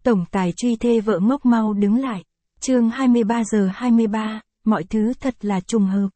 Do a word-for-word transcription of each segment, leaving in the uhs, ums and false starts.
Tổng tài truy thê vợ ngốc mau đứng lại. Chương hai mươi ba giờ hai mươi ba, mọi thứ thật là trùng hợp.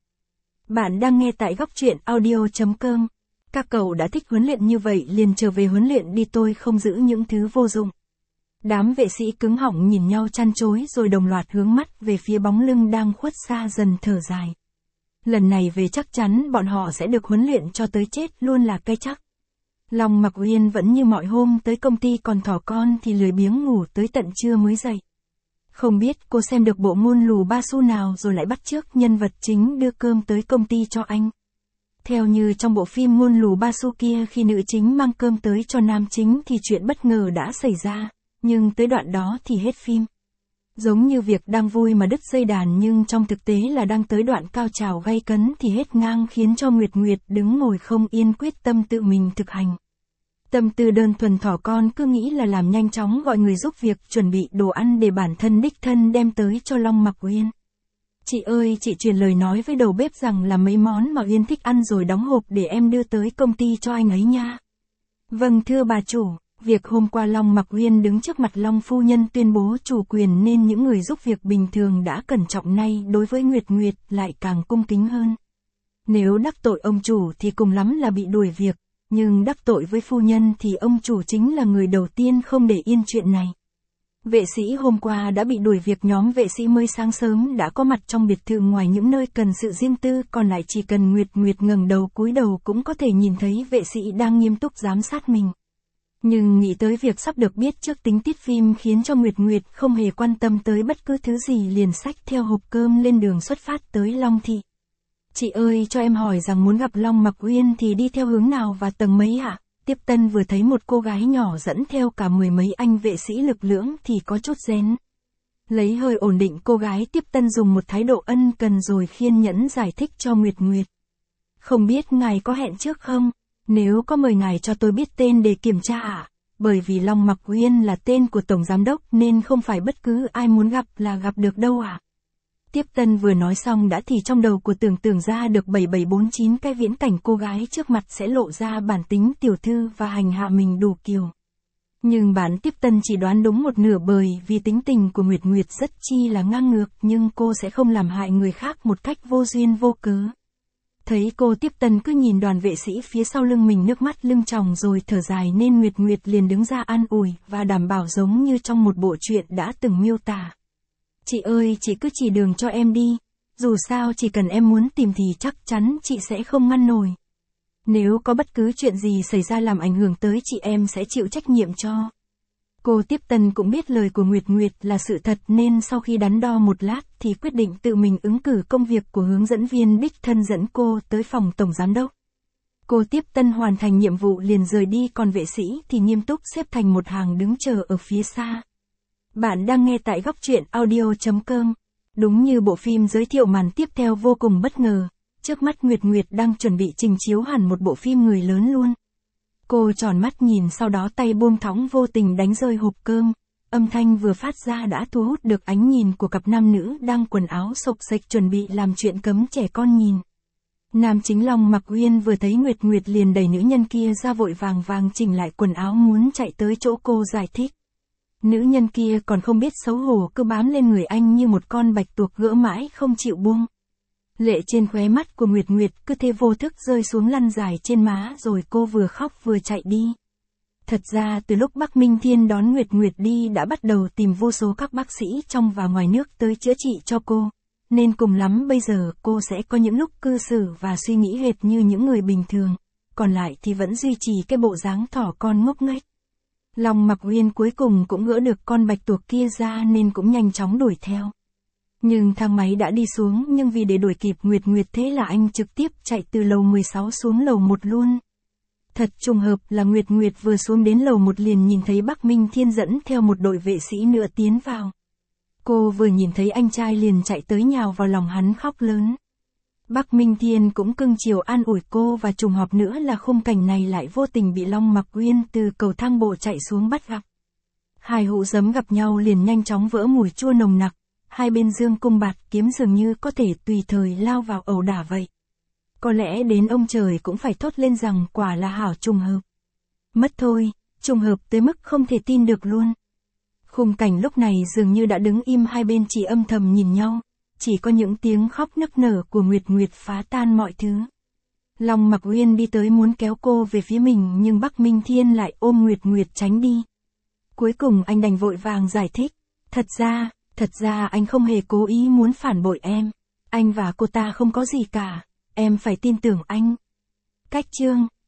Bạn đang nghe tại góc truyện audio chấm com. Các cậu đã thích huấn luyện như vậy liền trở về huấn luyện đi, tôi không giữ những thứ vô dụng. Đám vệ sĩ cứng họng nhìn nhau chăn chối rồi đồng loạt hướng mắt về phía bóng lưng đang khuất xa dần, thở dài. Lần này về chắc chắn bọn họ sẽ được huấn luyện cho tới chết luôn là cái chắc. Long Mặc Uyên vẫn như mọi hôm tới công ty, còn thỏ con thì lười biếng ngủ tới tận trưa mới dậy. Không biết cô xem được bộ môn lù ba su nào rồi lại bắt chước nhân vật chính đưa cơm tới công ty cho anh. Theo như trong bộ phim Ngôn lù ba su kia, khi nữ chính mang cơm tới cho nam chính thì chuyện bất ngờ đã xảy ra, nhưng tới đoạn đó thì hết phim. Giống như việc đang vui mà đứt dây đàn, nhưng trong thực tế là đang tới đoạn cao trào gay cấn thì hết ngang, khiến cho Nguyệt Nguyệt đứng ngồi không yên, quyết tâm tự mình thực hành. Tâm tư đơn thuần thỏ con cứ nghĩ là làm nhanh chóng gọi người giúp việc chuẩn bị đồ ăn để bản thân đích thân đem tới cho Long Mặc Uyên. Chị ơi, chị truyền lời nói với đầu bếp rằng là mấy món mà Uyên thích ăn rồi đóng hộp để em đưa tới công ty cho anh ấy nha. Vâng thưa bà chủ. Việc hôm qua Long Mặc Uyên đứng trước mặt Long phu nhân tuyên bố chủ quyền nên những người giúp việc bình thường đã cẩn trọng, nay đối với Nguyệt Nguyệt lại càng cung kính hơn. Nếu đắc tội ông chủ thì cùng lắm là bị đuổi việc, nhưng đắc tội với phu nhân thì ông chủ chính là người đầu tiên không để yên chuyện này. Vệ sĩ hôm qua đã bị đuổi việc, nhóm vệ sĩ mới sáng sớm đã có mặt trong biệt thự, ngoài những nơi cần sự riêng tư còn lại chỉ cần Nguyệt Nguyệt ngẩng đầu cúi đầu cũng có thể nhìn thấy vệ sĩ đang nghiêm túc giám sát mình. Nhưng nghĩ tới việc sắp được biết trước tính tiết phim khiến cho Nguyệt Nguyệt không hề quan tâm tới bất cứ thứ gì, liền xách theo hộp cơm lên đường xuất phát tới Long Thị. Chị ơi, cho em hỏi rằng muốn gặp Long Mặc Uyên thì đi theo hướng nào và tầng mấy ạ? Tiếp Tân vừa thấy một cô gái nhỏ dẫn theo cả mười mấy anh vệ sĩ lực lưỡng thì có chút rén. Lấy hơi ổn định cô gái, Tiếp Tân dùng một thái độ ân cần rồi khiên nhẫn giải thích cho Nguyệt Nguyệt. Không biết ngài có hẹn trước không? Nếu có mời ngài cho tôi biết tên để kiểm tra ạ. À? Bởi vì Long Mặc Uyên là tên của tổng giám đốc nên không phải bất cứ ai muốn gặp là gặp được đâu ạ. À? Tiếp Tân vừa nói xong đã thì trong đầu của Tưởng tưởng ra được bảy bảy bốn chín cái viễn cảnh cô gái trước mặt sẽ lộ ra bản tính tiểu thư và hành hạ mình đủ kiểu. Nhưng bản Tiếp Tân chỉ đoán đúng một nửa, bởi vì tính tình của Nguyệt Nguyệt rất chi là ngang ngược, nhưng cô sẽ không làm hại người khác một cách vô duyên vô cớ. Thấy cô Tiếp Tân cứ nhìn đoàn vệ sĩ phía sau lưng mình nước mắt lưng tròng rồi thở dài nên Nguyệt Nguyệt liền đứng ra an ủi và đảm bảo giống như trong một bộ truyện đã từng miêu tả. Chị ơi, chị cứ chỉ đường cho em đi, dù sao chỉ cần em muốn tìm thì chắc chắn chị sẽ không ngăn nổi. Nếu có bất cứ chuyện gì xảy ra làm ảnh hưởng tới chị, em sẽ chịu trách nhiệm cho. Cô Tiếp Tân cũng biết lời của Nguyệt Nguyệt là sự thật nên sau khi đắn đo một lát thì quyết định tự mình ứng cử công việc của hướng dẫn viên đích thân dẫn cô tới phòng tổng giám đốc. Cô Tiếp Tân hoàn thành nhiệm vụ liền rời đi, còn vệ sĩ thì nghiêm túc xếp thành một hàng đứng chờ ở phía xa. Bạn đang nghe tại góc truyện audio chấm com. Đúng như bộ phim giới thiệu, màn tiếp theo vô cùng bất ngờ. Trước mắt Nguyệt Nguyệt đang chuẩn bị trình chiếu hẳn một bộ phim người lớn luôn. Cô tròn mắt nhìn, sau đó tay buông thõng vô tình đánh rơi hộp cơm. Âm thanh vừa phát ra đã thu hút được ánh nhìn của cặp nam nữ đang quần áo xộc xệch chuẩn bị làm chuyện cấm trẻ con nhìn. Nam chính Long Mặc Uyên vừa thấy Nguyệt Nguyệt liền đẩy nữ nhân kia ra, vội vàng vàng chỉnh lại quần áo muốn chạy tới chỗ cô giải thích. Nữ nhân kia còn không biết xấu hổ cứ bám lên người anh như một con bạch tuộc gỡ mãi không chịu buông. Lệ trên khóe mắt của Nguyệt Nguyệt cứ thế vô thức rơi xuống lăn dài trên má, rồi cô vừa khóc vừa chạy đi. Thật ra từ lúc Bắc Minh Thiên đón Nguyệt Nguyệt đi đã bắt đầu tìm vô số các bác sĩ trong và ngoài nước tới chữa trị cho cô, nên cùng lắm bây giờ cô sẽ có những lúc cư xử và suy nghĩ hệt như những người bình thường, còn lại thì vẫn duy trì cái bộ dáng thỏ con ngốc nghếch. Long Mặc Uyên cuối cùng cũng gỡ được con bạch tuộc kia ra nên cũng nhanh chóng đuổi theo. Nhưng thang máy đã đi xuống, nhưng vì để đuổi kịp Nguyệt Nguyệt thế là anh trực tiếp chạy từ lầu mười sáu xuống lầu một luôn. Thật trùng hợp là Nguyệt Nguyệt vừa xuống đến lầu một liền nhìn thấy Bắc Minh Thiên dẫn theo một đội vệ sĩ nữa tiến vào. Cô vừa nhìn thấy anh trai liền chạy tới nhào vào lòng hắn khóc lớn. Bắc Minh Thiên cũng cưng chiều an ủi cô, và trùng hợp nữa là khung cảnh này lại vô tình bị Long Mặc Uyên từ cầu thang bộ chạy xuống bắt gặp. Hai hũ giấm gặp nhau liền nhanh chóng vỡ mùi chua nồng nặc, hai bên dương cung bạt kiếm dường như có thể tùy thời lao vào ẩu đả vậy. Có lẽ đến ông trời cũng phải thốt lên rằng quả là hảo trùng hợp. Mất thôi, trùng hợp tới mức không thể tin được luôn. Khung cảnh lúc này dường như đã đứng im, hai bên chỉ âm thầm nhìn nhau. Chỉ có những tiếng khóc nức nở của Nguyệt Nguyệt phá tan mọi thứ. Long Mặc Uyên đi tới muốn kéo cô về phía mình, nhưng Bắc Minh Thiên lại ôm Nguyệt Nguyệt tránh đi. Cuối cùng anh đành vội vàng giải thích. Thật ra, thật ra anh không hề cố ý muốn phản bội em. Anh và cô ta không có gì cả. Em phải tin tưởng anh. Cách chương